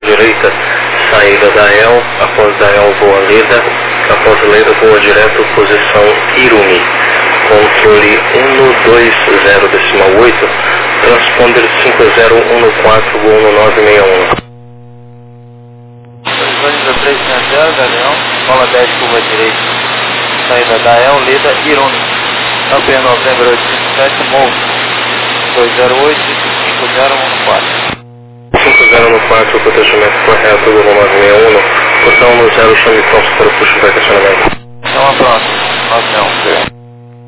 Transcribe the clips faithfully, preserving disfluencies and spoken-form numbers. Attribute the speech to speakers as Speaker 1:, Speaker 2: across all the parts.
Speaker 1: Direita, saída da El, após da El voa Leda, após Leda voa direto, posição Irumi. Controle um dois zero decimal oito, transponder cinco zero um quatro um nove seis um.
Speaker 2: Organiza três zero, Galeão, bola dez, curva direita, saída da El, Leda, Irumi. Campeão Novembro oito cinco sete, Mou, dois zero oito, cinco zero um quatro.
Speaker 1: cinco zero um quatro, protegimento correto, Google nove seis um, botão no zero, chame pronto para o puxo de acionamento.
Speaker 2: Então, pronto, nove um.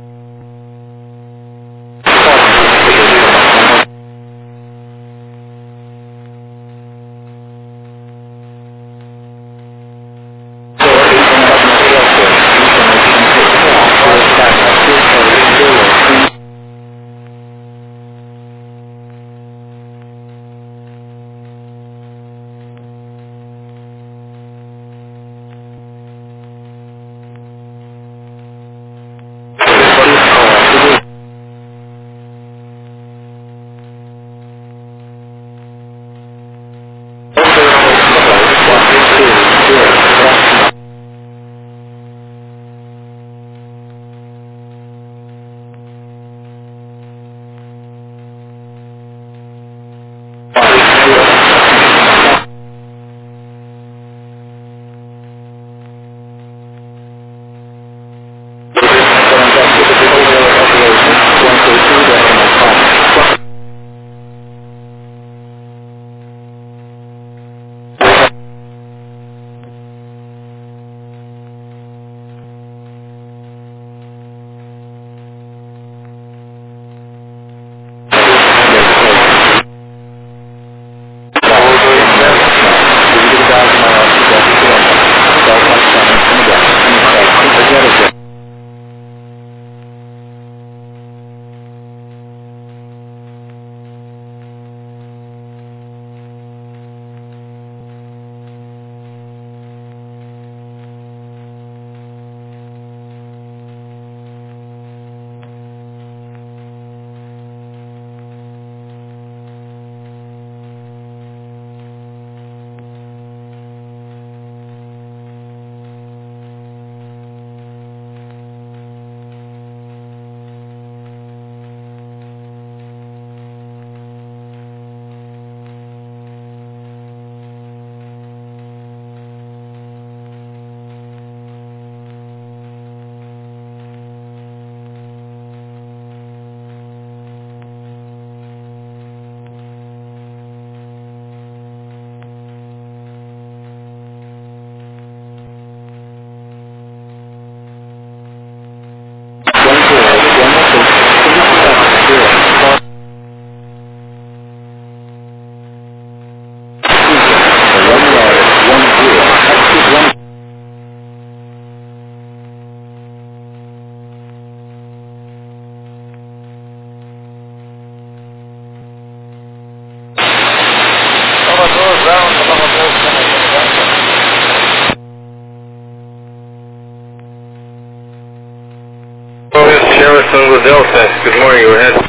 Speaker 1: Tango Delta, good morning, go ahead.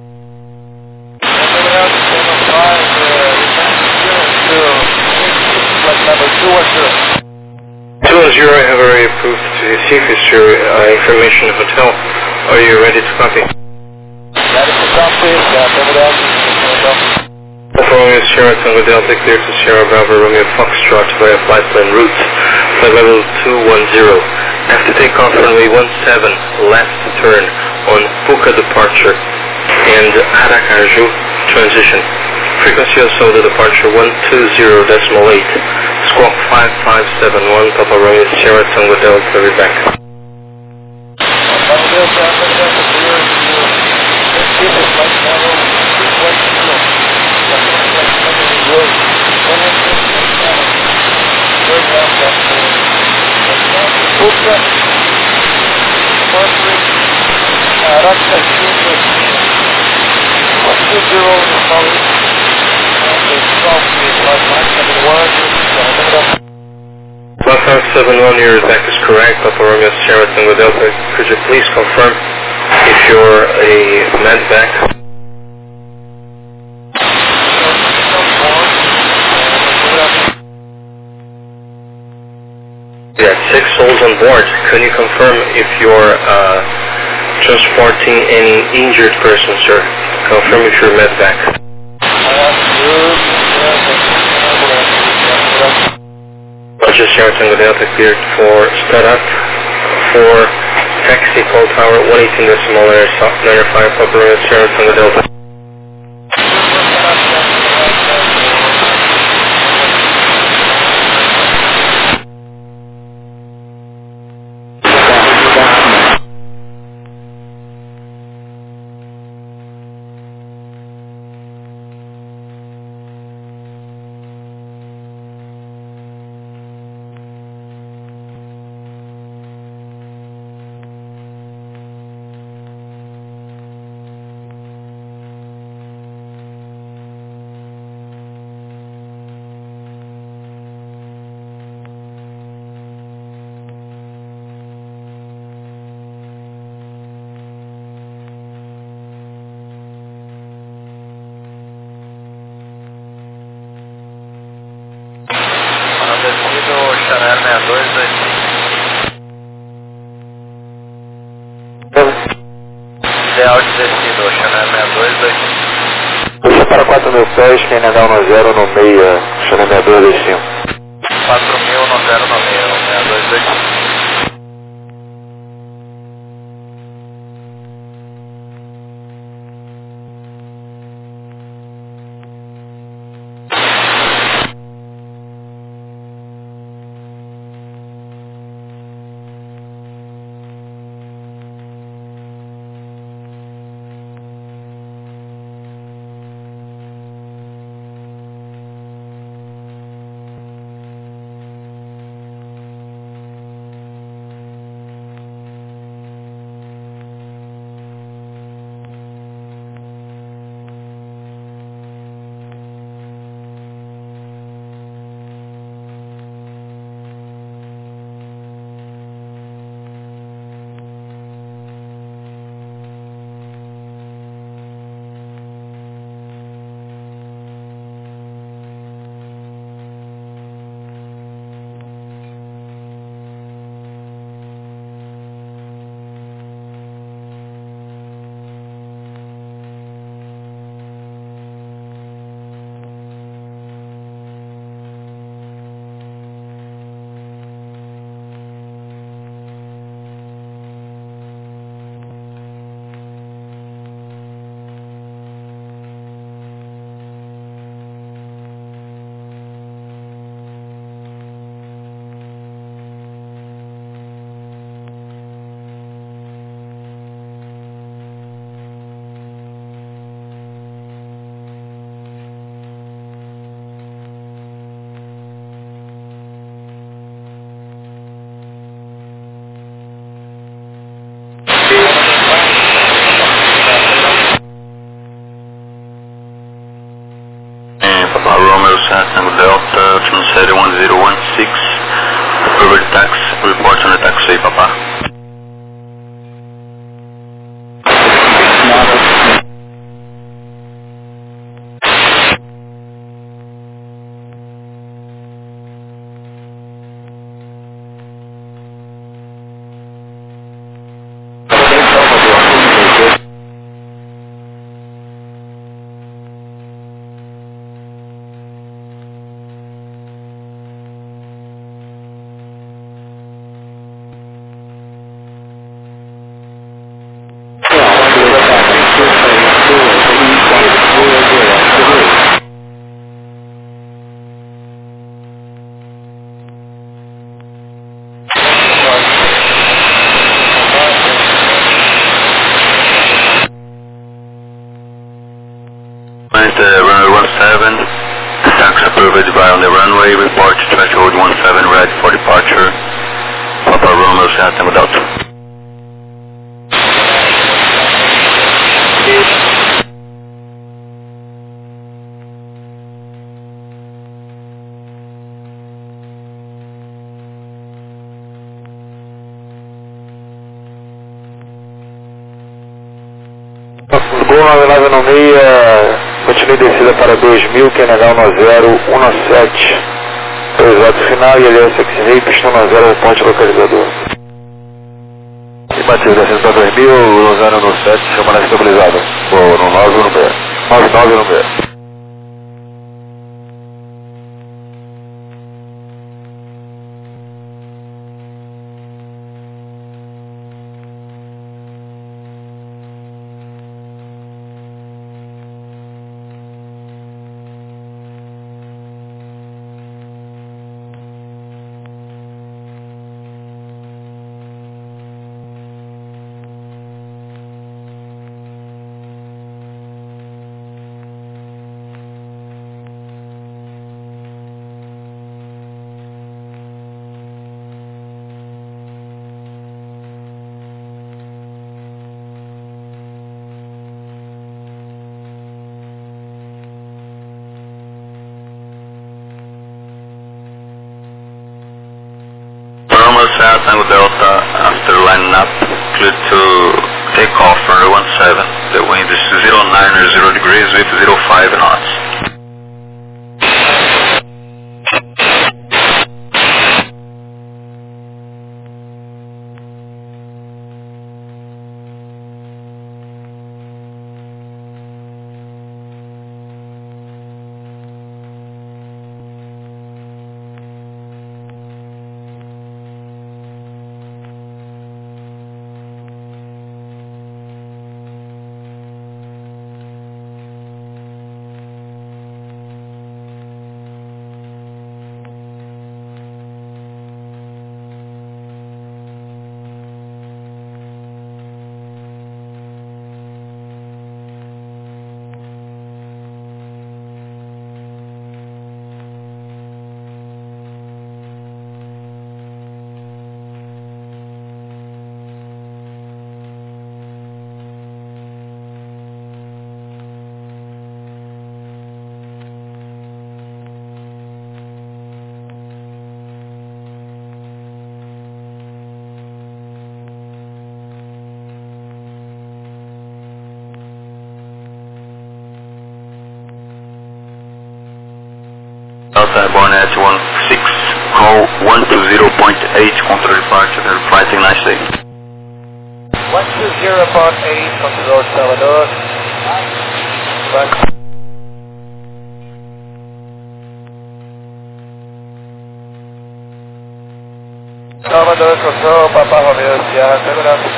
Speaker 1: two one zero, I have already approved to receive this your uh, information hotel. Are you ready to copy?
Speaker 2: Ready to copy,
Speaker 1: Alfa Romeo Sierra Tango Delta, clear to Sierra Bravo Romeo Foxtrot via flight plan route, flight level two one zero. After takeoff runway one seven, left turn on Puka departure and Aracaju transition. Frequency of Soda departure one two zero decimal eight. Squawk five five seven one, Papa Romeo Sierra Tango Delta, be back.
Speaker 2: Puka, Aracaju, one two zero,
Speaker 1: one five seven one, your exact is correct, Papa Romeo Sierra Tango Delta. Could you please confirm if you're a medvac? six souls on board. Can you confirm if you're uh, transporting any injured person, sir? Confirm if you're medevac. Roger, Sierra Tango Delta cleared for startup for taxi call tower one eighteen decimal nine five Papa Romeo Sierra Tango Delta.
Speaker 2: Chanel sessenta e dois vinte e cinco. Ideal de descida, Chanel sessenta e dois vinte e cinco.
Speaker 3: Puxa para quatro mil pés, quem N H um zero no meia, Chanel sessenta e dois vinte e cinco.
Speaker 2: quatro mil no zero no meia, sessenta e dois vinte e cinco.
Speaker 4: Papa Romeo Tango Delta, Transair one zero one six, approval tax, report on the taxi, Papa. Uh, runway one seven, tax approved by on the runway, report threshold one seven, red for departure, Papa Romeo Tango Delta.
Speaker 3: Gol nove nove no meia, continue descida para dois mil, Q N H um zero um sete, dois estabilizado final e L S X-Ray, pistão na zero, ponte localizador. Afirmativo, descendo para dois mil, Luzano no sete, chama na estabilizada. Boa, no nove no B. nove nove no B.
Speaker 4: Tango Delta, after lining up, clear to take off runway one seven. The wind is zero nine or zero degrees with zero five knots. Delta Airborne at one six, call one two zero point eight, control departure, they're flighting nicely.
Speaker 2: one two zero point eight, control Salvador. Back. Salvador, control, Papa Romeo, Sierra, segurança.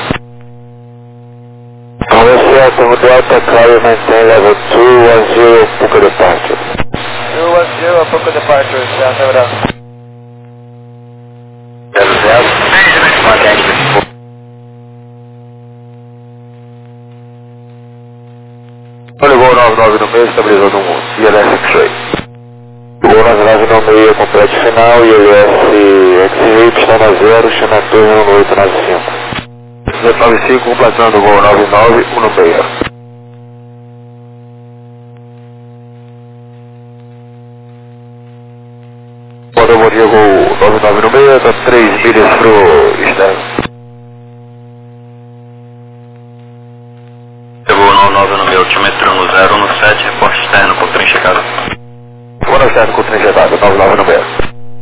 Speaker 3: Romeo Sierra, Tango Delta, clear, maintain level two one zero, Puka departure.
Speaker 2: two one zero, Puka departure, Sierra, segurança.
Speaker 3: zero zero, contact. Olha o voo nove nove no meio, estabilizando um I L S X-Ray. Voo nove nove no meio, completo final, I L S X-Ray, pistão na zero, chama dois no oito nove cinco. zero nove cinco, completando o voo nove nove, um no meio. Quando eu vou Diego nove nove no meio, dá três milhas pro externo.
Speaker 4: Voo nove nove no meio, altimetro no zero no sete, reporte externo com trem chegado.
Speaker 3: Vou no externo com trem chegado, nove nove no meio.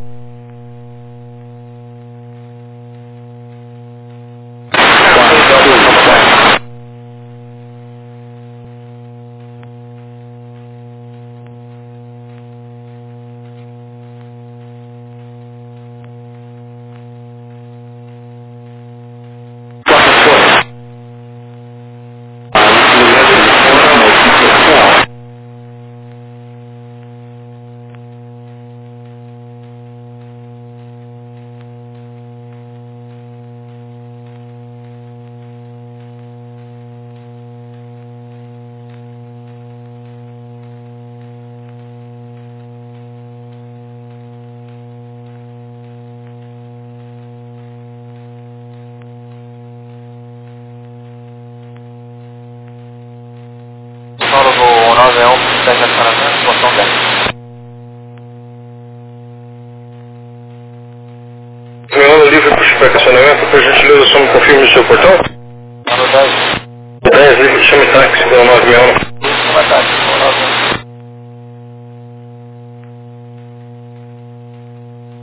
Speaker 2: Solo voo nove um, dez acionamento, portão dez.
Speaker 1: Terminando livre para o supercacionamento, por gentileza, só me confirme o seu portão.
Speaker 2: Número dez.
Speaker 1: dez, livre, chame táxi, voo nove um.
Speaker 2: Última táxi, voo nove um.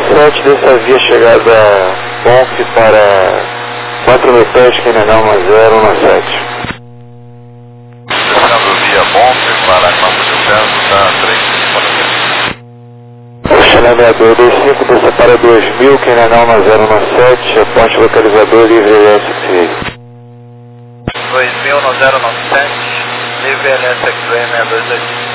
Speaker 3: sete, dessa via chegada Bonf para quatro mil pés, Kenenal zero um sete.
Speaker 4: Descendo via Bonf para quatro mil pés, está três para
Speaker 3: Oceano aviador dois cinco, desça para dois mil, Kenenal zero um sete, ponte localizador livre L S X-Ray.
Speaker 2: dois mil no zero nove sete, livre L S X-Ray seis dois dois.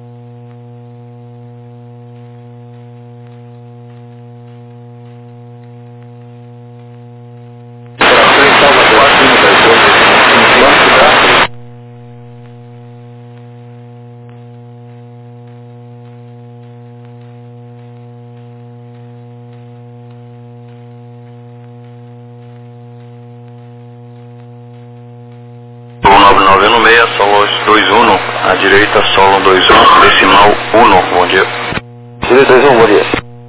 Speaker 4: nove nove um seis, solo dois um, à direita, solo dois um, decimal um, bom dia.
Speaker 3: Chile dois um, bom dia.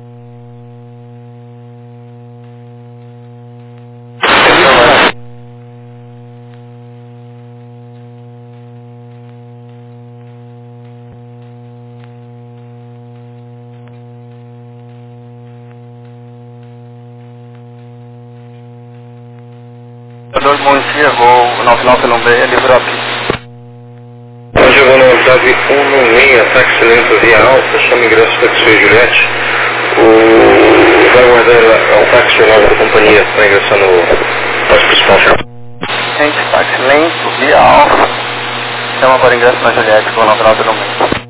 Speaker 2: Bom dia, voo nove nove um seis, livre a pista.
Speaker 1: Hoje eu vou na unidade cento e dezesseis, táxi lento via alta, chama ingresso para X-Ray Juliette. O... Vai guardar o táxi nova da companhia, está ingressando no táxi principal.
Speaker 2: Gente, táxi lento, via alfa. Chama para ingresso na Juliette, voo nove nove um seis.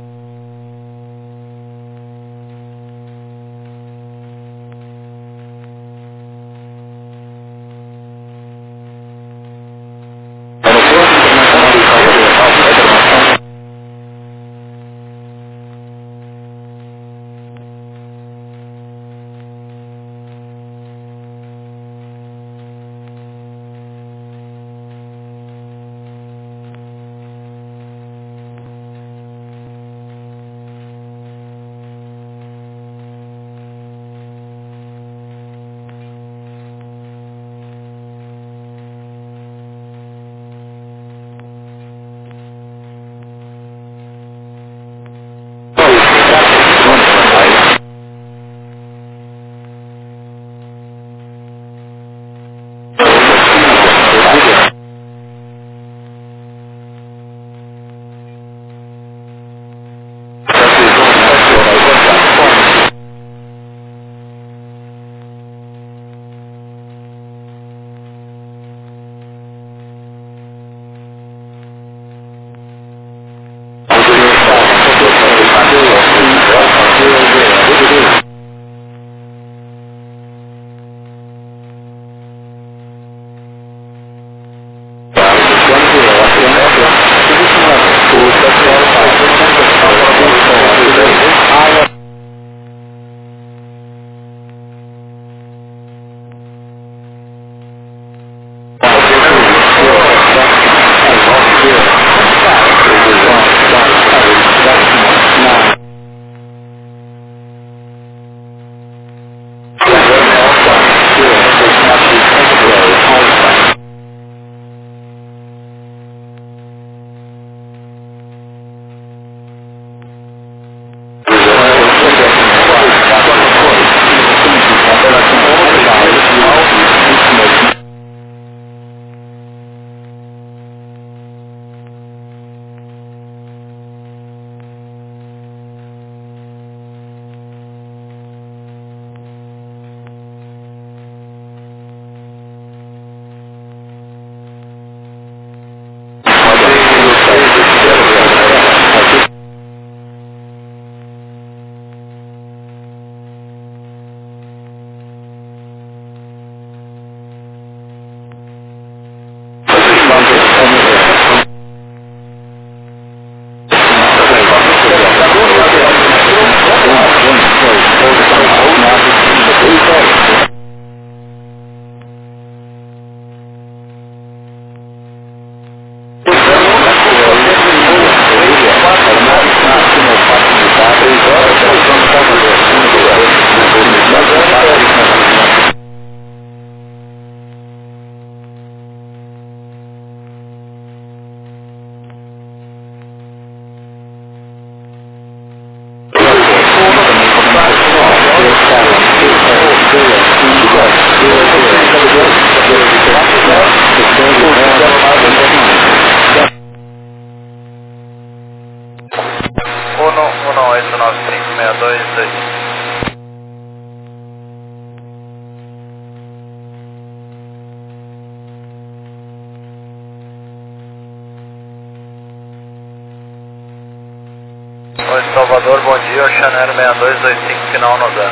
Speaker 2: um um oito nove cinco seis dois dois. Oi, Salvador, bom dia, Oceanero seis dois dois cinco, final no zero.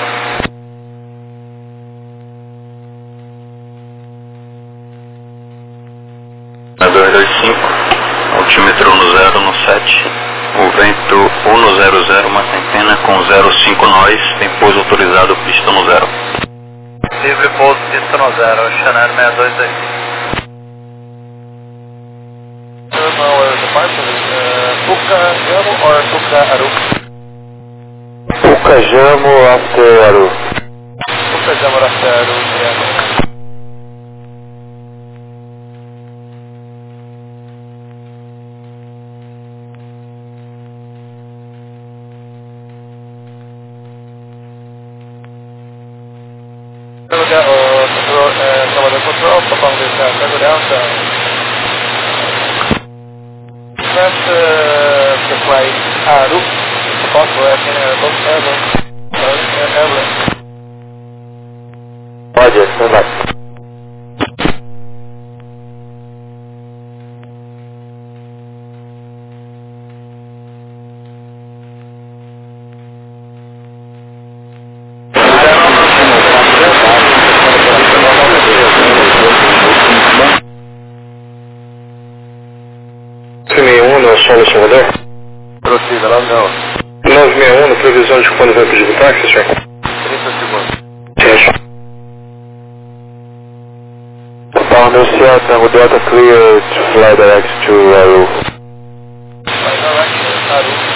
Speaker 4: seis dois dois cinco, altímetro no zero no sete, o vento um no zero zero, uma centena com zero cinco nós, tem pouso autorizado, pista no zero.
Speaker 2: Livre pouso, pista no zero, Oceanero seis dois dois cinco. Pucajamo or Pucaru?
Speaker 3: Pucajamo after Aru.
Speaker 2: Pucajamo after Aru, yeah. Salvador Control, Papa Universidade de Segurança. Left uh, the flight Aru, possible as in Airbus Airlines. Airlines.
Speaker 3: Roger, stand up.
Speaker 1: Solo Salvador.
Speaker 3: Prossiga, lá não.
Speaker 1: nove seis um, previsão de quando vai pedir o táxi, senhor?
Speaker 3: trinta segundos.
Speaker 1: Certo.
Speaker 3: Total Inicial, Tango Delta clear to fly direct to Aru.
Speaker 2: Fly direct to Aru.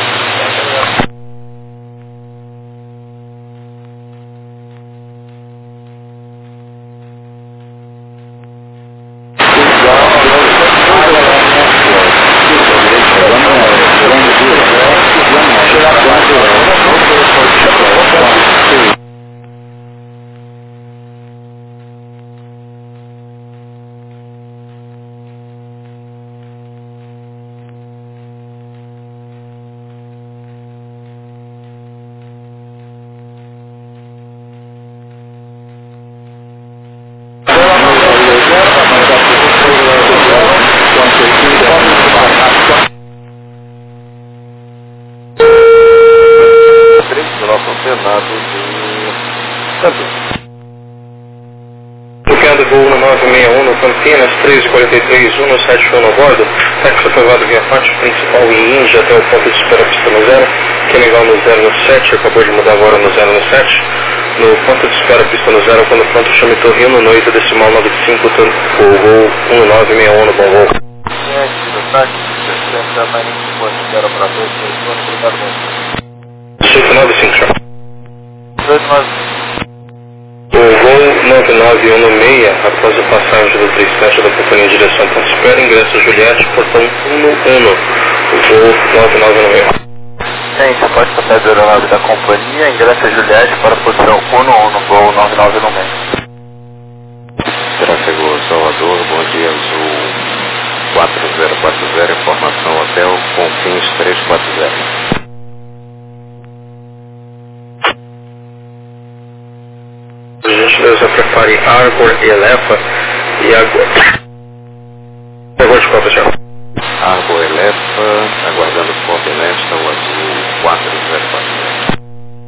Speaker 1: Bloqueando voo no nove seis um no Campinas, treze e quarenta e três, um no sete um no bordo, táxi aprovado via pátio principal em Índia até o ponto de espera pista no zero, que é legal no zero no sete, acabou de mudar agora no zero no sete, no ponto de espera pista no zero, quando pronto chame Torrino, no oito decimal noventa e cinco, o voo um nove seis um no bom voo. oito nove cinco, senhor. O voo nove nove um no meia, após a passagem do tristante da companhia de direção ponto de espera, ingresso Juliette, portão um no um, o voo nove nove um no meia.
Speaker 2: Gente, pode passar da aeronave da companhia, ingresso Juliette para a posição um no um no voo nove nove um no meia.
Speaker 3: Tráfego Salvador, bom dia, Azul quatro zero quatro zero, informação hotel, Confins três quatro zero.
Speaker 1: Por gentileza, prepare Arbor e Elefa e agora... Agora de copa, senhor.
Speaker 3: Arbor Elefa, aguardando Pop Lesta, o Azul quatro zero quatro zero.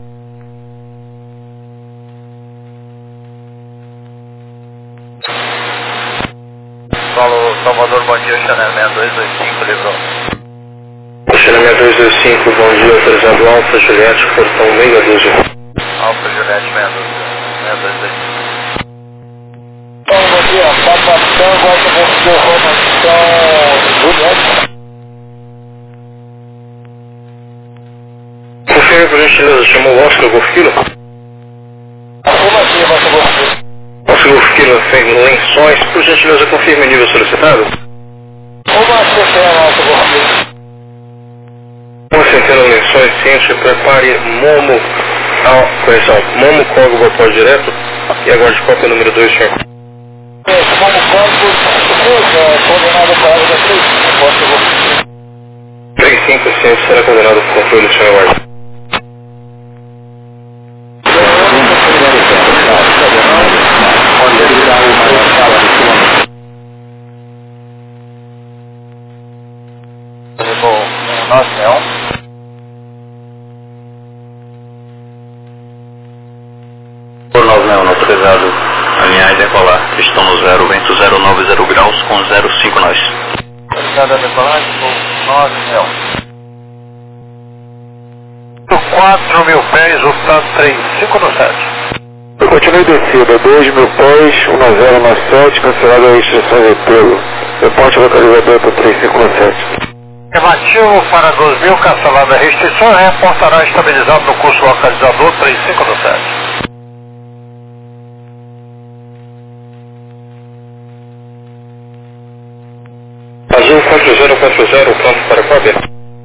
Speaker 2: Solo Salvador, bom dia, Chanel seis dois dois cinco, livrou.
Speaker 1: Chanel seis dois dois cinco, bom dia, autorizado Alfa Juliette, portão meia dúzia.
Speaker 2: Alfa Juliette seis dois dois cinco.
Speaker 5: Bom dia, Papa Tango, Alfa Formação Juliette.
Speaker 1: Confirme, por gentileza, chamou o Oscar Golfquilo?
Speaker 5: Afirmativa, Oscar Golfquilo.
Speaker 1: Oscar Golfquilo tem lençóis, por gentileza, confirme o nível solicitado.
Speaker 5: Uma centena, Oscar Golfquilo.
Speaker 1: Uma centena de lençóis, ciente, prepare Momo, ah, correção, Momo Corgo vapor direto, e agora de cópia número dois, senhor.
Speaker 5: Momo Corgo, coordenado para a área da três, Oscar Golfquilo.
Speaker 1: três cinco, ciente, será coordenado por controle do senhor Ward.
Speaker 4: Por nove neon autorizado, alinhar e decolar. Estão no zero, vento zero nove zero graus com zero cinco nós.
Speaker 2: Autorizado a decolagem por nove neon.
Speaker 5: quatro mil pés, optado três cinco no sete.
Speaker 3: Eu continuei descida, dois mil pés, um zero nove sete, cancelado a restrição de pelo. Reporte localizador para três cinco sete.
Speaker 5: Negativo para dois mil, cancelada a restrição, reportará estabilizado no curso localizador três cinco sete.
Speaker 1: Azul quatro zero quatro zero, pronto para cópia.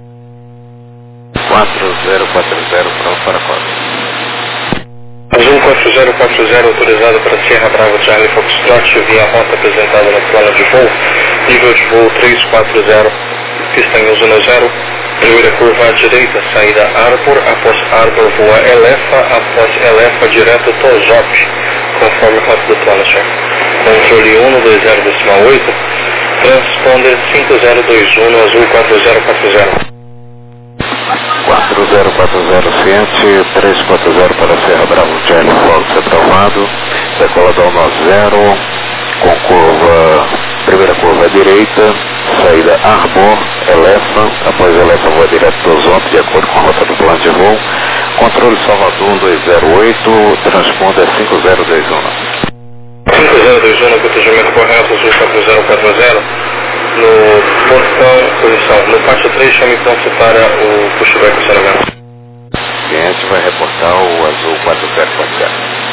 Speaker 3: quatro zero quatro zero, pronto para cópia.
Speaker 1: Azul quatro zero quatro zero, autorizado para Sierra Bravo Charlie Foxtrot, via a rota apresentada no plano de voo, nível de voo três quatro zero, pista em zona zero, primeira curva à direita, saída Arbor, após Arbor voa Elefa, após Elefa direto Tozop, conforme rota do plano, senhor. Controle um dois zero decimal oito, transponder cinco zero dois um, Azul quatro zero quatro zero.
Speaker 3: quatro zero quatro zero ciente, três quatro zero para Serra Bravo Charlie Fox aprovado, decolador nove zero, com curva, primeira curva à direita, saída Arbor, Elefa, após Elefa voa direto do Zop, de acordo com a rota do plano de voo, controle Salvador um dois zero oito, transponder cinco zero dois um.
Speaker 1: cinco zero dois um, protegimento correto, Azul quatro zero quatro zero, no portão, posição, no pátio três, chame ponto para o pushback acionamento.
Speaker 3: Ciente vai reportar o Azul quatro zero quatro zero.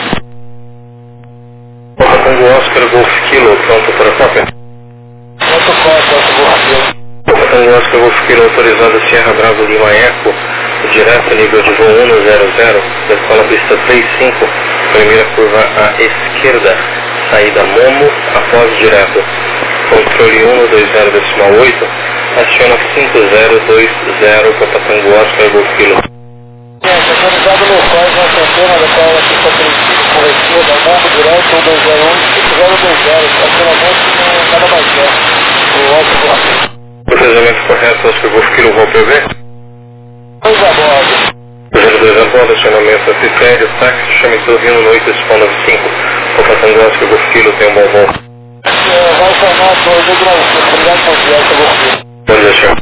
Speaker 1: Porta Tango Oscar Golf Kilo, pronto para cópia.
Speaker 5: Quanto quanto, Golf Kilo?
Speaker 1: Porta Tango Oscar Golf Kilo, autorizado Sierra Bravo Lima Eco, direto nível de voo um zero zero, decola pista três cinco, primeira curva à esquerda, saída Momo, após direto. Controle um dois zero decimal oito, aciona cinco zero dois zero, Porta Tango Oscar Golf Kilo.
Speaker 5: Autorizado locais na centena da qual a pista três cinco, com a esquerda, Momo direto um dois zero um, cinco zero dois zero, estacionamento no Cada Bagé, o Oscar Golf Kilo.
Speaker 1: Procedimento correto, Oscar Golf Kilo, voo P V.
Speaker 5: Dois a bordo.
Speaker 1: zero dois a bordo, acionamento anfitérico, táxi, chame Torrino no oito, nove cinco. Porta Tango Oscar Golf Kilo, tem um bom voo.
Speaker 5: Vai chamar dois mil graus, obrigado por viagem, Golf Kilo.
Speaker 1: Bom dia, senhor.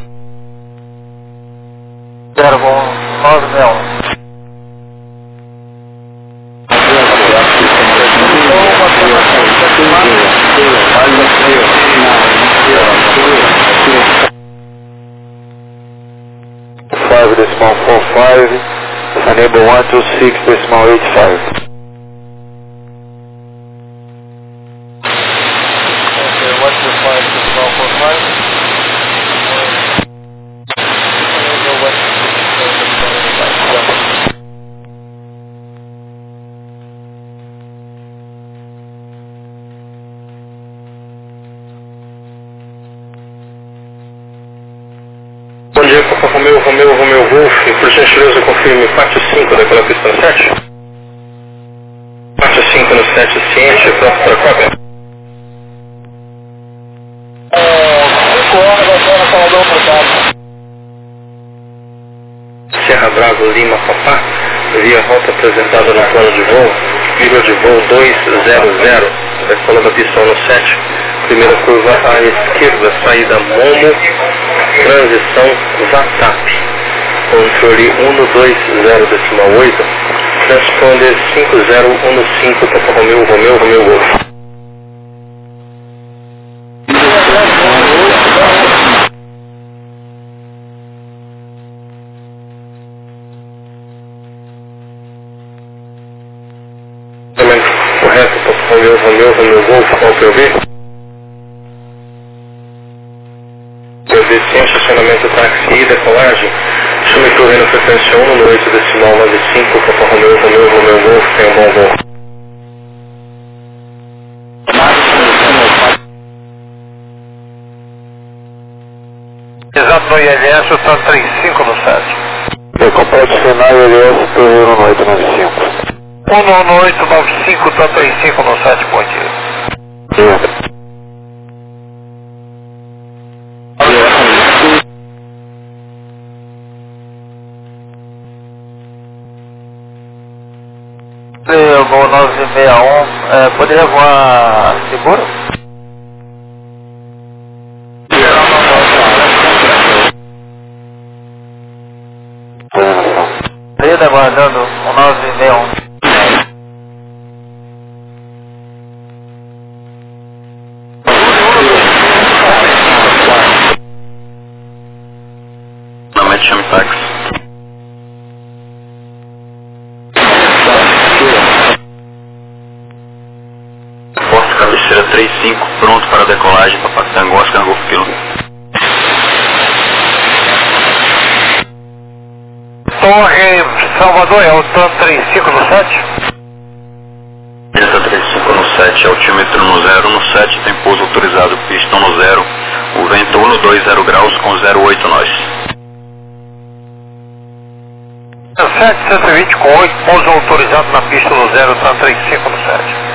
Speaker 2: Zero bom, nove neon.
Speaker 3: five decimal four five, enable one two six decimal eight five.
Speaker 2: Okay, one two five decimal four five.
Speaker 1: Bom dia, Papa Romeu, Romeu, Romeu Wolf, por gentileza confirme pátio cinco daquela pista no sete. Pátio cinco no sete, ciente, pronto para cópia.
Speaker 5: É, cinco horas até na Salvador Portado.
Speaker 1: Serra Bravo Lima Papá, via rota apresentada no plano de voo, nível de voo dois zero zero, decola da pista no sete, primeira curva à esquerda, saída Momo, transição Vatap, controle um dois zero decimal oito, transponder cinco zero um cinco, Papa Romeu, Romeu, Romeu Wolf. Correto, Papa Romeu, Romeu, Romeu Wolf, qual P O V? P O V sem estacionamento táxi e decolagem. Chame Torreno frequência um no oito decimal nove cinco, Papa Romeu, Romeu, Romeu Wolf, tem um bom voo.
Speaker 5: Exato no I L S, o T A M trinta e cinco no sete.
Speaker 3: É, complete final I L S, Torre um oito nove cinco.
Speaker 5: um oito nove cinco, T A M trinta e cinco no sete, bom dia.
Speaker 3: É.
Speaker 2: Eu vou nove seis um, é, poderia voar seguro? Leda aguardando um nove seis um.
Speaker 4: Finalmente chame táxi. Posto cabeceira trinta e cinco, pronto para decolagem para Pacatango, Oscar Golf Kilo.
Speaker 5: Torre Salvador, é o T A M trinta e cinco no sete?
Speaker 4: Delta trinta e cinco no sete, altímetro no zero, no sete tem pouso autorizado, pistão no zero, o vento um dois zero graus com zero oito nós.
Speaker 5: sete cento e vinte com oito, pouso autorizado na pista no zero, T A M trinta e cinco no sete.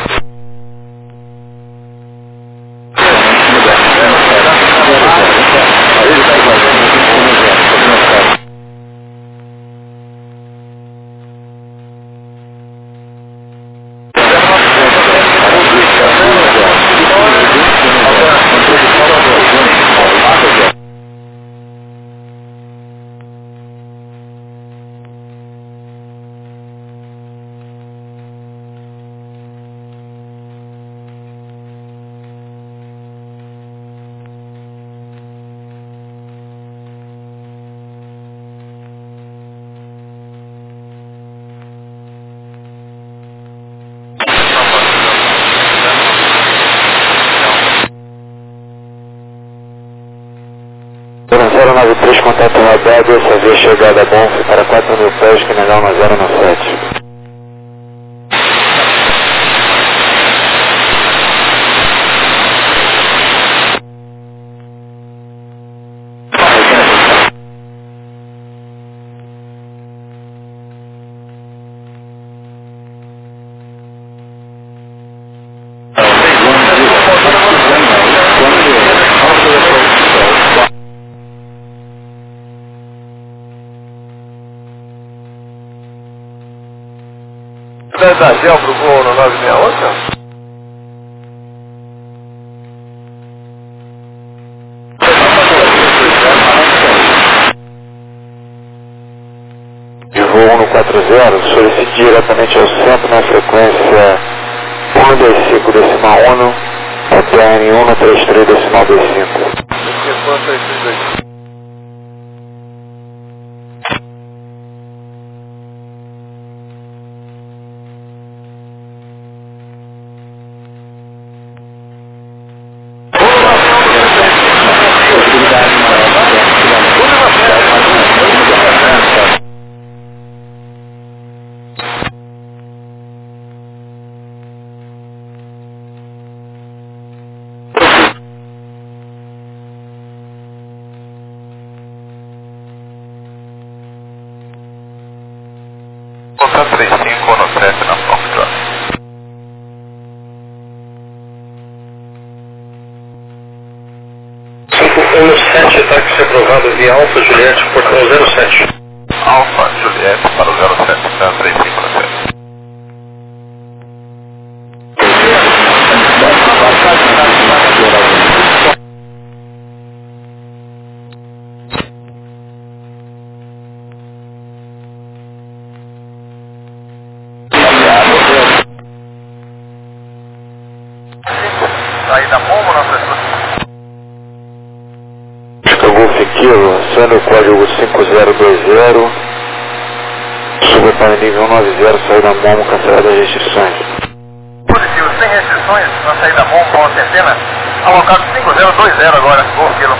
Speaker 3: zero nove três, contato radar, dessa vez chegada bom, para quatro mil pés, que legal na zero nove sete.
Speaker 5: Da Gel pro voo no nove seis oito?
Speaker 3: De voo um quatro zero, solicite diretamente ao centro na frequência um dois cinco decimal um, até N um três três decimal dois cinco.
Speaker 5: Contato trinta e cinco no sete na Foxtrot. cinco um no sete, táxi aprovado via Alfa Juliette, portão zero sete. Alfa Juliette para o zero sete, T A M trinta e cinco no sete. Saída Momo na pressão.
Speaker 3: Golf Kilo, acione o código cinco zero dois zero, suba para nível nove zero, saída Momo, cancelada as restrições.
Speaker 5: Positivo, sem restrições, na saída Momo, com a centena, alocado cinco zero dois zero agora, Golf Kilo.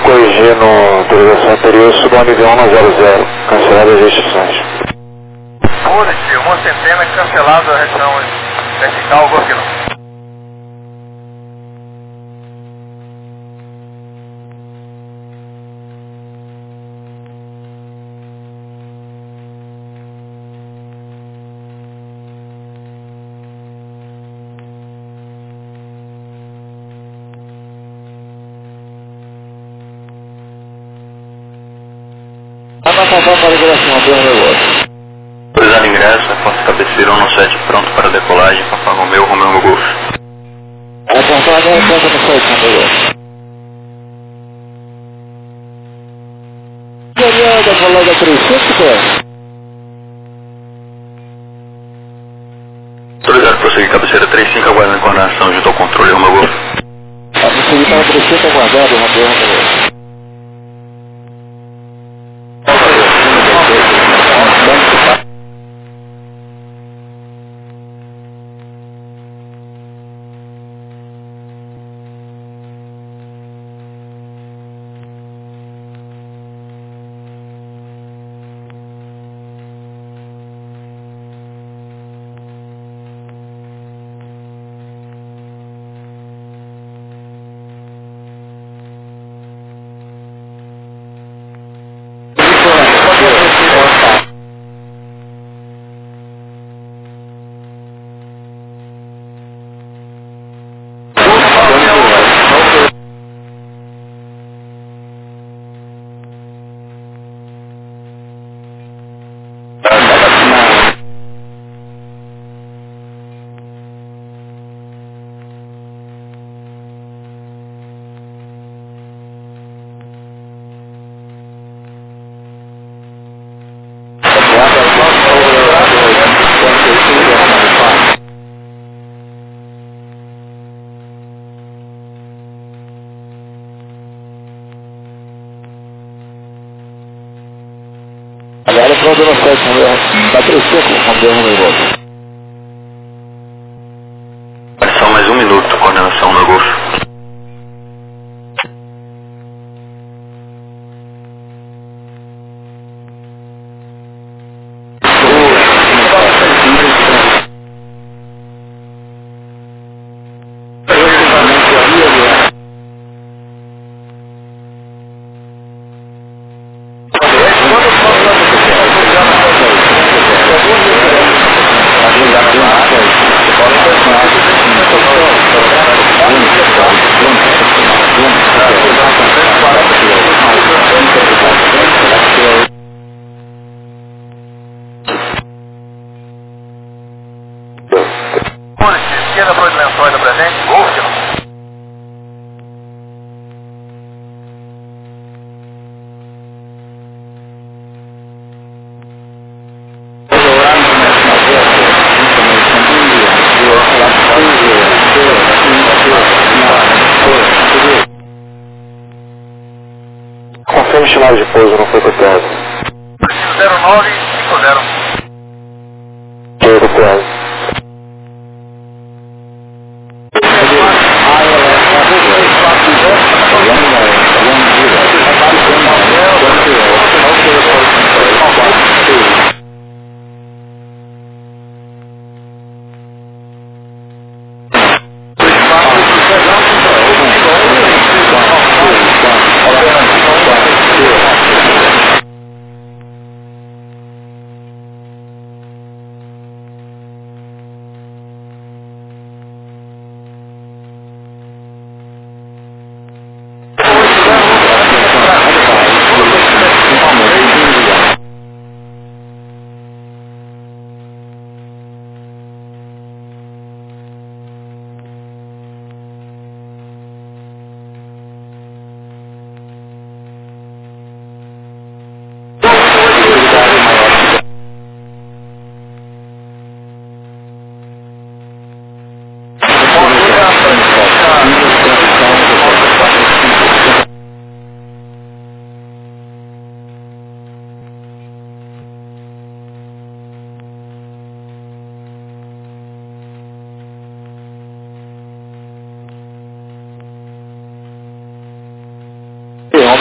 Speaker 3: corrigindo a autorização anterior, suba ao nível um zero zero, canceladas as restrições.
Speaker 5: Foda-se, uma centena cancelada a região vertical, Gorquilão.
Speaker 3: Para a liberação, abriu o negócio.
Speaker 4: Autorizado ingresso, aposta cabeceira um sete pronto para decolagem, Papa Romeu, Romeu no Golfo.
Speaker 3: A porta agora conta no site, negócio. Seria da colada três cinco, cara?
Speaker 4: Autorizado prosseguir cabeceira três cinco, aguardando coordenação junto ao controle, Romeu Golfo.
Speaker 3: A prosseguir para três cinco, aguardado, Romeu negócio. Agora é pronto no site, está três cinco, Romeu no negócio.
Speaker 4: É só mais um minuto, coordenação no Golfo.
Speaker 5: Esquerda para os lençóis do presente, Gorquilão.
Speaker 3: Confirme o chamado de pouso, não foi copiado.
Speaker 5: zero nove cinco zero.
Speaker 3: Foi copiado.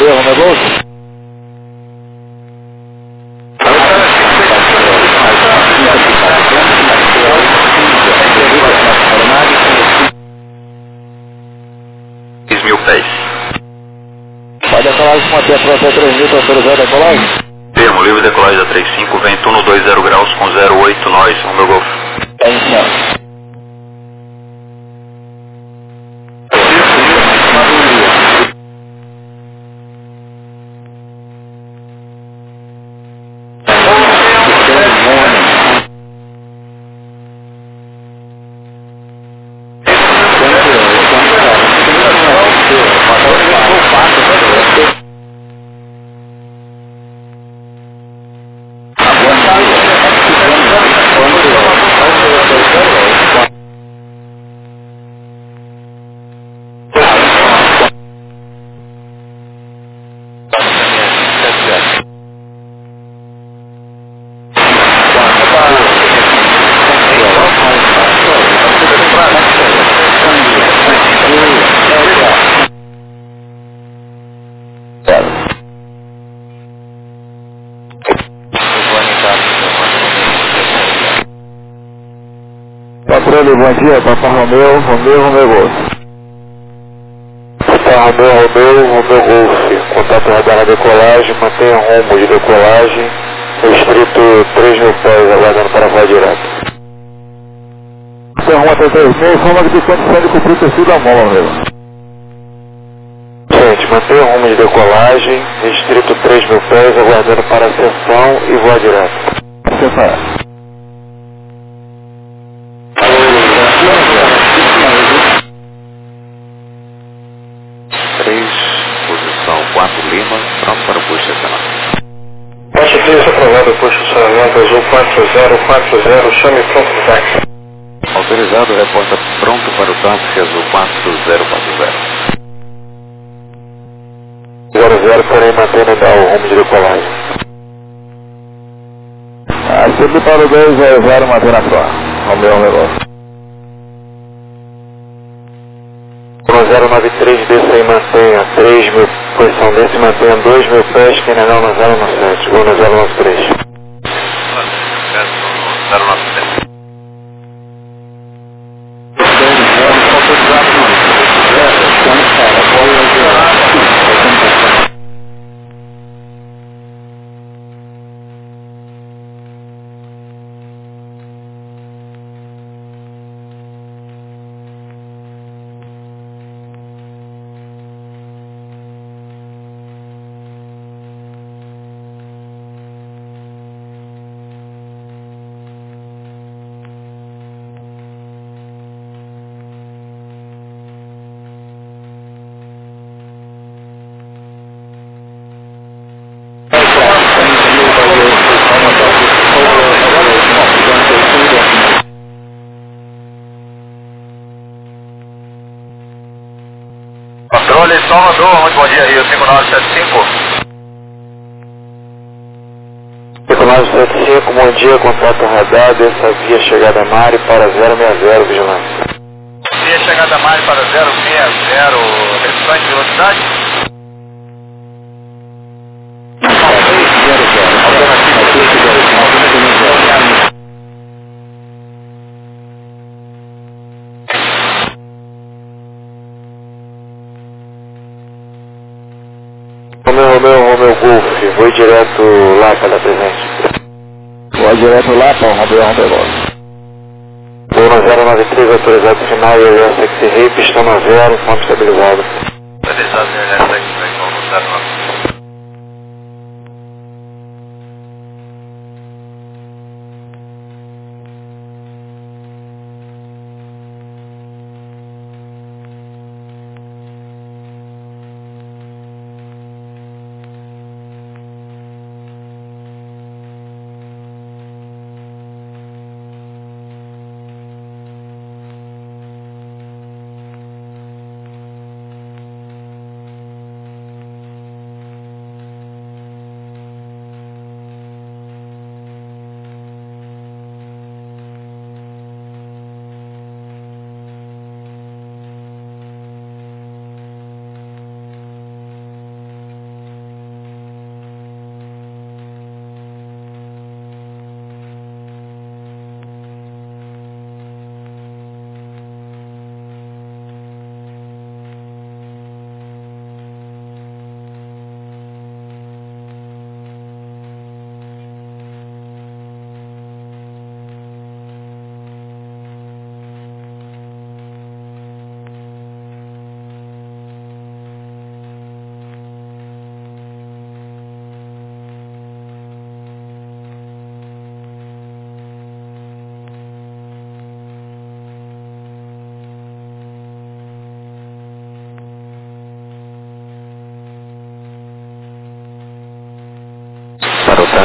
Speaker 5: Romeu, Romeu Golf.
Speaker 4: três mil pés.
Speaker 5: Vai decolagem, manter a frota três mil, tá autorizado a decolagem?
Speaker 4: Termo livre, decolagem da trinta e cinco, vento um dois zero graus com zero oito, nós, Romeu Golf.
Speaker 5: É iniciado. Patrulha, bom dia, Papa Romeu, Romeu, Romeu Golf.
Speaker 3: Papa Romeu, Romeu, Romeu Golf. Contato radar na decolagem, mantenha rumo de decolagem, restrito três mil pés, aguardando para voar direto.
Speaker 5: Você arruma até três mil, informa que tem condição de cumprir o perfil da mola, meu.
Speaker 3: Gente, mantenha rumo de decolagem, restrito três mil pés, aguardando para ascensão e voar direto.
Speaker 5: Ascensão.
Speaker 4: Posição quatro Lima, pronto para o push estacionamento.
Speaker 1: Baixa três aprovado, push estacionamento azul quatro zero quatro zero, chame pronto do táxi.
Speaker 4: Autorizado, reporta pronto para o táxi azul quatro zero quatro zero.
Speaker 3: zero zero, porém mantendo o rumo de decolagem.
Speaker 5: Ah, sempre para o dois zero zero, manter na prova. Romeu, Romeu Golf.
Speaker 3: zero nove três, desça aí, mantenha três mil, posição desse, mantenha dois mil pés, que ainda não no zero nove sete, gol no zero nove três.
Speaker 4: zero nove três. Controle Salvador, muito bom dia, Rio cinco nove sete cinco.
Speaker 3: cinco nove sete cinco, bom dia, contato radar, dessa via chegada Mari para zero seis zero, vigilância.
Speaker 4: Via chegada mais para zero seis zero, restrições de velocidade?
Speaker 3: Romeu, Romeu, Romeu Golf, vou direto lá para presente.
Speaker 5: Vou direto lá para o Romeu, Romeu Golf.
Speaker 3: Vou no zero nove três, autorizado final, e L S X R, pistão na zero, ponto estabilizado.
Speaker 4: Estabilizado, L S X, zero nove três.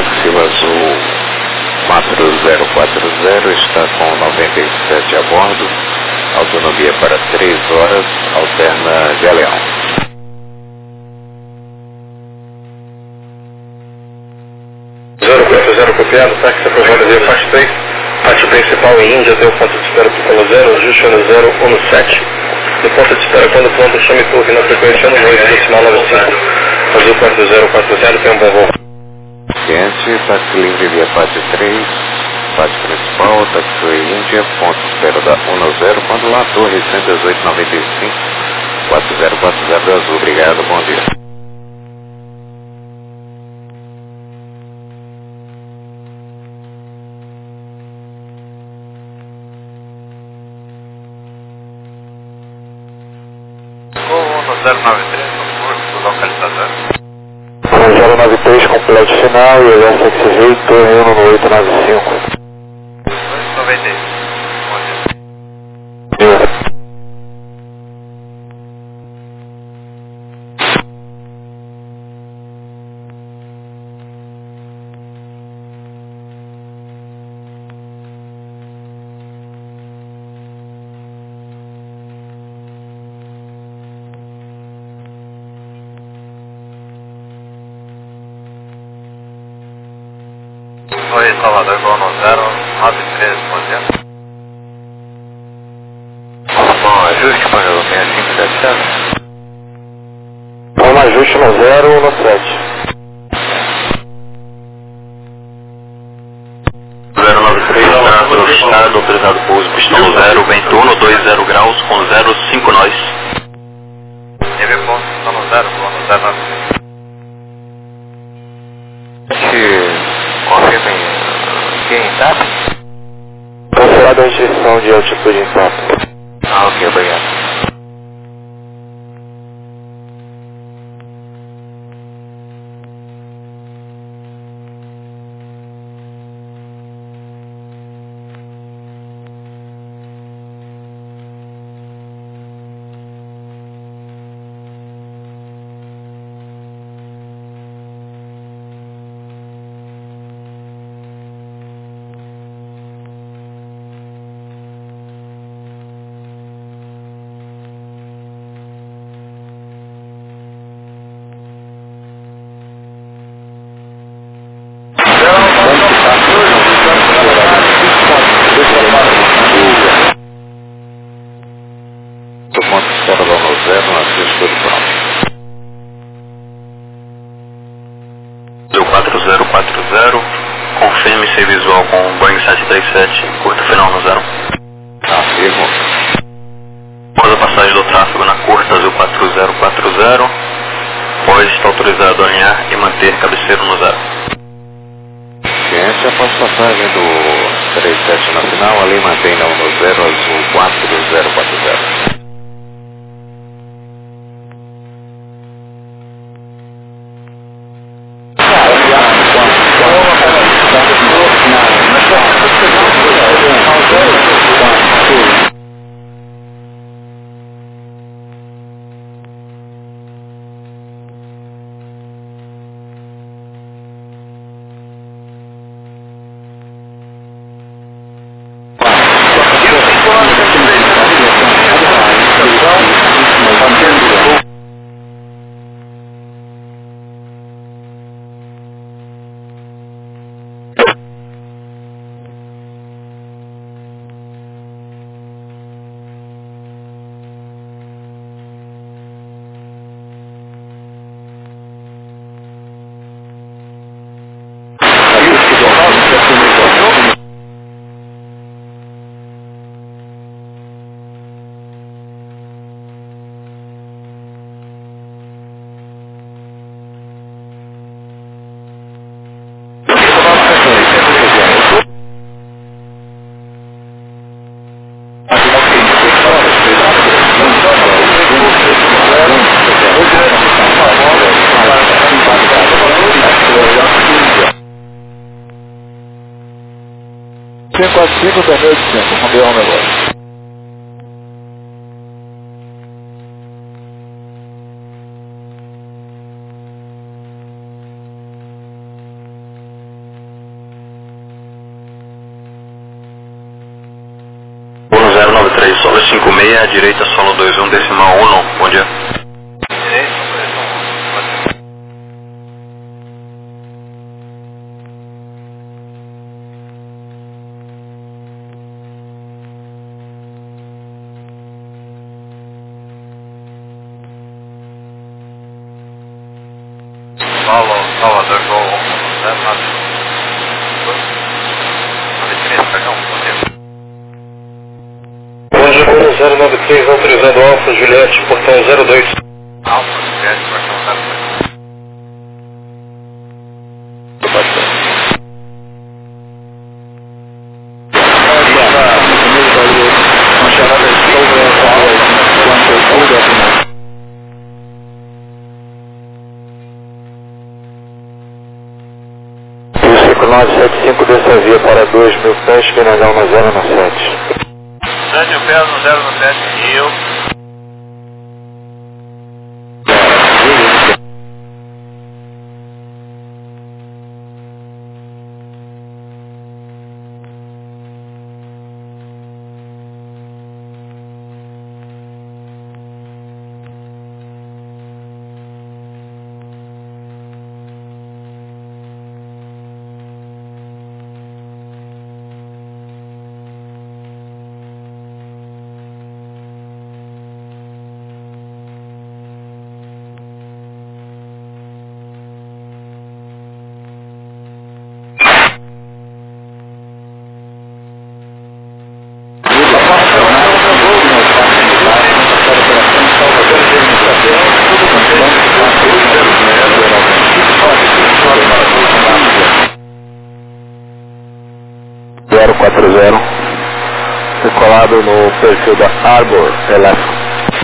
Speaker 3: táxi azul quatro zero quatro zero está com noventa e sete a bordo, autonomia para três horas, alterna Galeão.
Speaker 1: zero quatro zero copiado, táxi para Vale parte três, parte principal em Índia, até o ponto de espera pelo zero, ajuste no zero um sete. No ponto de espera, quando pronto, chame torre na frequência no oito, decimal nove cinco. Azul quatro zero quatro zero, tem um bom voo.
Speaker 3: Ciente, táxi livre via parte três, parte principal, táxi Índia, ponto de espera da um zero, quando lá, torre cento e dezoito noventa e cinco, quatro zero quatro zero azul, obrigado, bom dia.
Speaker 2: zero nove três no curso, localizador.
Speaker 3: zero nove três, complete final, e L S X V, torre um no oito nove cinco.
Speaker 2: dois noventa e um. Bom dia. Oi, Salvador, Gol no zero nove três, bom dia.
Speaker 3: Bom, ajuste para o seis cinco sete sete. Bom, ajuste no zero no sete.
Speaker 4: zero nove três, tráfego estado, autorizado pouso, pistão no zero, vento um, dois zero graus, com zero cinco nós.
Speaker 2: Nível ponto, pistão no zero, Gol no zero nove três.
Speaker 3: Confirmem quem está? Cancelada a restrição de altitude em Papo. Ah, ok, obrigado.
Speaker 4: quatro zero quatro zero, confirme ser visual com o Boeing sete três sete, curta final no zero.
Speaker 3: Afirmo.
Speaker 4: Após a passagem do tráfego na curta azul quatro zero quatro zero, Boeing está autorizado a alinhar e manter cabeceiro no zero.
Speaker 3: Ciência, após passagem do três sete na final, ali mantém não no zero, azul quatro zero quatro zero. cinco a cinco da noite, cinco. Vamos ver um negócio.
Speaker 4: seis, à direita, solo dois um, decimal um, bom dia.
Speaker 2: Direito, dois um. Solo, Salvador, Gol, zero nove. Perdão,
Speaker 1: Bom dia, zero nove três, autorizado Alfa, Juliette, portão zero dois.
Speaker 2: Alfa, Juliette, portão zero dois.
Speaker 3: nove sete cinco dessa via para dois mil pés, Penadão no zero no sete.
Speaker 2: Daniel Pés no zero no sete, Rio.
Speaker 3: zero quatro zero, circulado no perfil da Arbor Elétrico.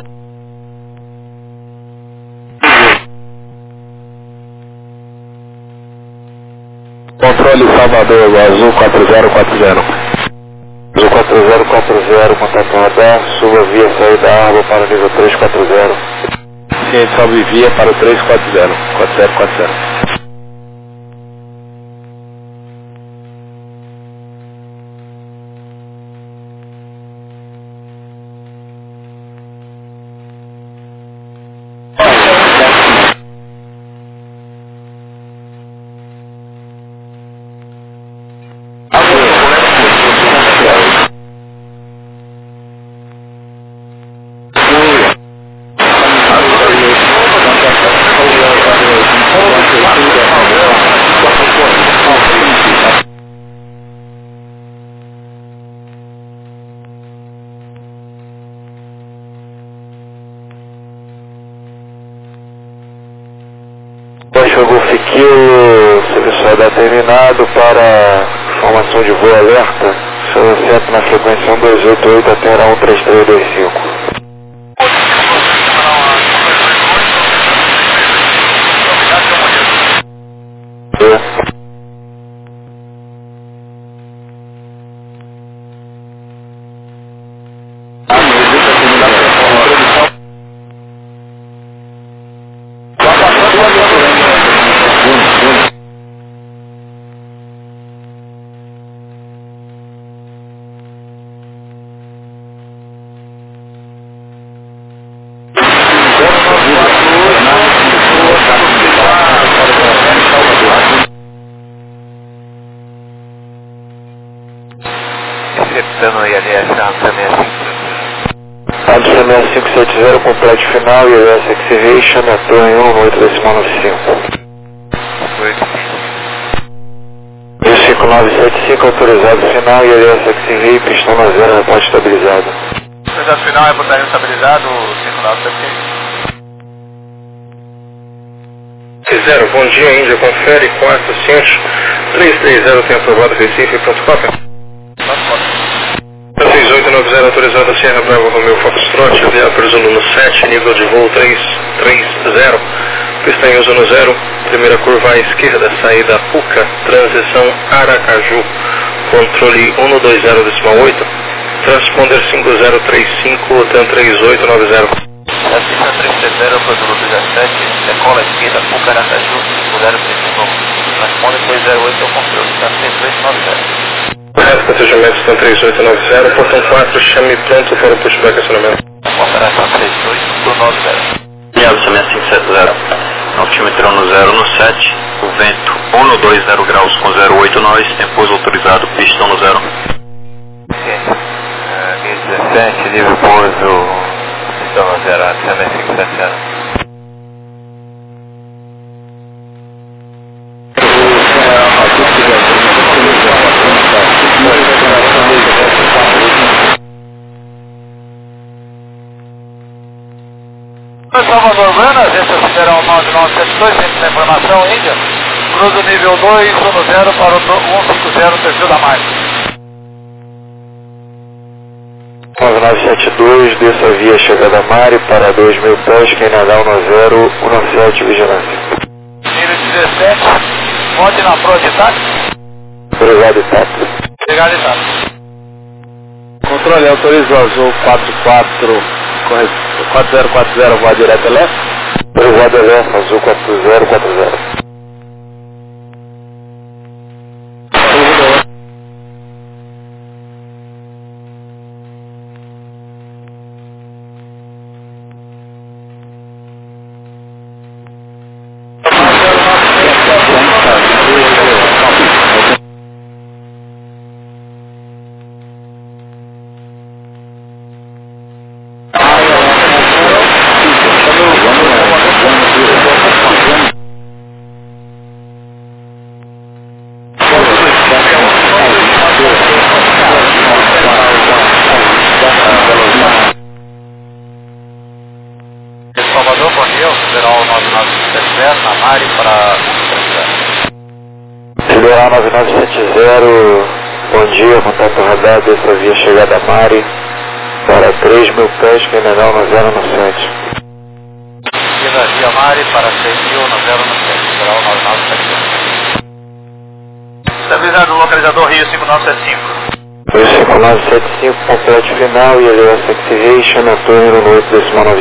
Speaker 3: Controle Salvador, Azul quatro zero quatro zero. Azul quatro zero quatro zero, contato radar, suba via saída Arbor para o nível três quatro zero. Ciente, sobe via para o três quatro zero, quatro zero quatro zero. Baixo Golf Kilo, serviço radar terminado para informação de voo alerta, seu centro na frequência um dois oito oito até um três três dois cinco.
Speaker 2: Receptando I L S A C seis cinco.
Speaker 3: A D C seis cinco sete zero, complete final, I L S Activation, na torre um oito decimal nove cinco. E o cinco nove sete cinco, autorizado final, I L S Activate, pistão na zero, reporte estabilizado.
Speaker 2: Autorizado final, reportagem estabilizado, cinco nove sete cinco.
Speaker 1: Zero, bom dia, Índia, confere, quarto, ciente, três três zero, tem aprovado Recife, pronto, cópia. seis oito nove zero, autorizado Sierra Bravo Romeo Foxtrot, aviar presumo no sete, nível de voo três três zero, pista em uso no zero, primeira curva à esquerda, saída Puca, transição Aracaju, controle um dois zero decimal oito, transponder cinco zero três cinco, TAM três oito nove zero.
Speaker 2: A pista três três zero, produto dezessete, decola à esquerda, Puca, Aracaju, cinco zero três cinco, transponder dois zero oito, é o controle, TAM três oito nove zero.
Speaker 1: África, atendimento Stan três oito nove zero, portão quatro, chame pronto para o pushback acionamento.
Speaker 2: Operação três oito nove zero.
Speaker 4: Miado C seis cinco sete zero. Altimetro no zero no sete, o vento um no dois zero graus com zero oito nós, tempo autorizado, pistão no zero.
Speaker 2: Ok. Uh, mil dezessete, nível pouso, pistão no zero, C seis cinco sete zero. Salvador Bueno, agência Federal nove nove sete dois, centro de informação Índia, cruzo nível dois, um no zero para o cento e cinquenta, perfil da marca.
Speaker 3: nove nove sete dois, desça via chegada Mari para dois mil pés, quem nadar um no zero, um no sete, vigilância.
Speaker 2: Nível dezessete, pode na prova de táxi?
Speaker 3: Obrigado, Tato.
Speaker 2: Obrigado, Tato.
Speaker 5: Controle, autoriza o azul quatro quatro, quatro zero quatro zero, voa direto leste.
Speaker 3: Obrigado, leste, azul quatro zero quatro zero.
Speaker 2: Salvador, bom dia, Federal nove nove sete zero, na Mari para
Speaker 3: Federal nove nove sete zero, bom dia, contato radar, desça via chegada Mari para três mil pés, quem nadar um no zero no sete.
Speaker 2: Vila Via Mari para seis mil no zero no sete, Federal nove nove sete zero. Estabilizado no localizador Rio cinco nove sete cinco.
Speaker 3: Rio cinco nove sete cinco, complete final e L S Activation, na torre no oito decimal nove.